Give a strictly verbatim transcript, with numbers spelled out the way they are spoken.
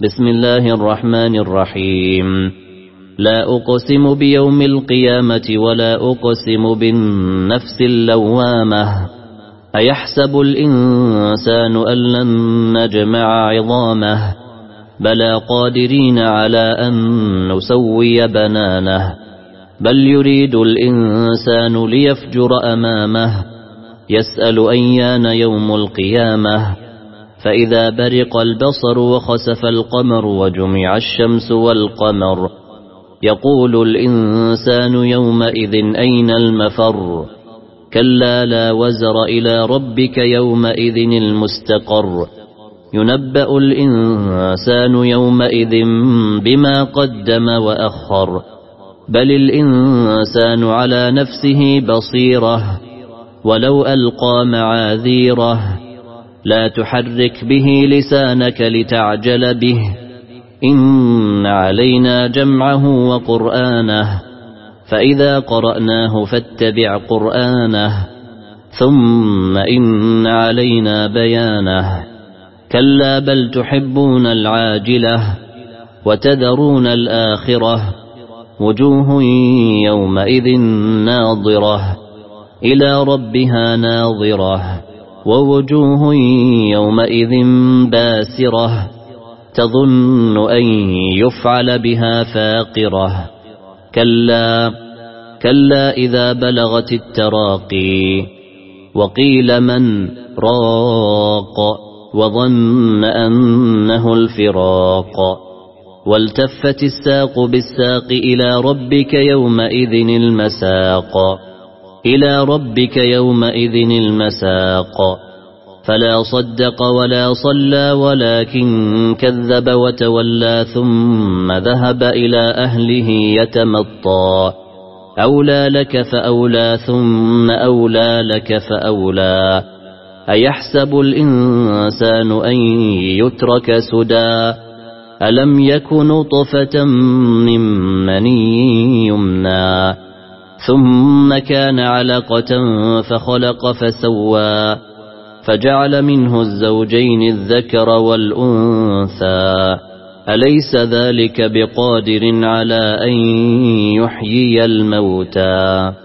بسم الله الرحمن الرحيم لا أقسم بيوم القيامة ولا أقسم بالنفس اللوامة أيحسب الإنسان أن لن نجمع عظامه بلى قادرين على أن نسوي بنانه بل يريد الإنسان ليفجر أمامه يسأل أيان يوم القيامة فإذا برق البصر وخسف القمر وجمع الشمس والقمر يقول الإنسان يومئذ أين المفر كلا لا وزر إلى ربك يومئذ المستقر ينبأ الإنسان يومئذ بما قدم وأخر بل الإنسان على نفسه بصيرة ولو ألقى معاذيره لا تحرك به لسانك لتعجل به إن علينا جمعه وقرآنه فإذا قرأناه فاتبع قرآنه ثم إن علينا بيانه كلا بل تحبون العاجلة وتذرون الآخرة وجوه يومئذ ناظرة إلى ربها ناظرة ووجوه يومئذ باسرة تظن أن يفعل بها فاقرة كلا كلا إذا بلغت التراقي وقيل من راق وظن أنه الفراق والتفت الساق بالساق إلى ربك يومئذ المساق إلى ربك يومئذ المساق فلا صدق ولا صلى ولكن كذب وتولى ثم ذهب إلى أهله يتمطى أولى لك فأولى ثم أولى لك فأولى أيحسب الإنسان أن يترك سدى ألم يك نطفة من مني يمنى ثم كان علقة فخلق فسوى فجعل منه الزوجين الذكر والأنثى أليس ذلك بقادر على أن يحيي الموتى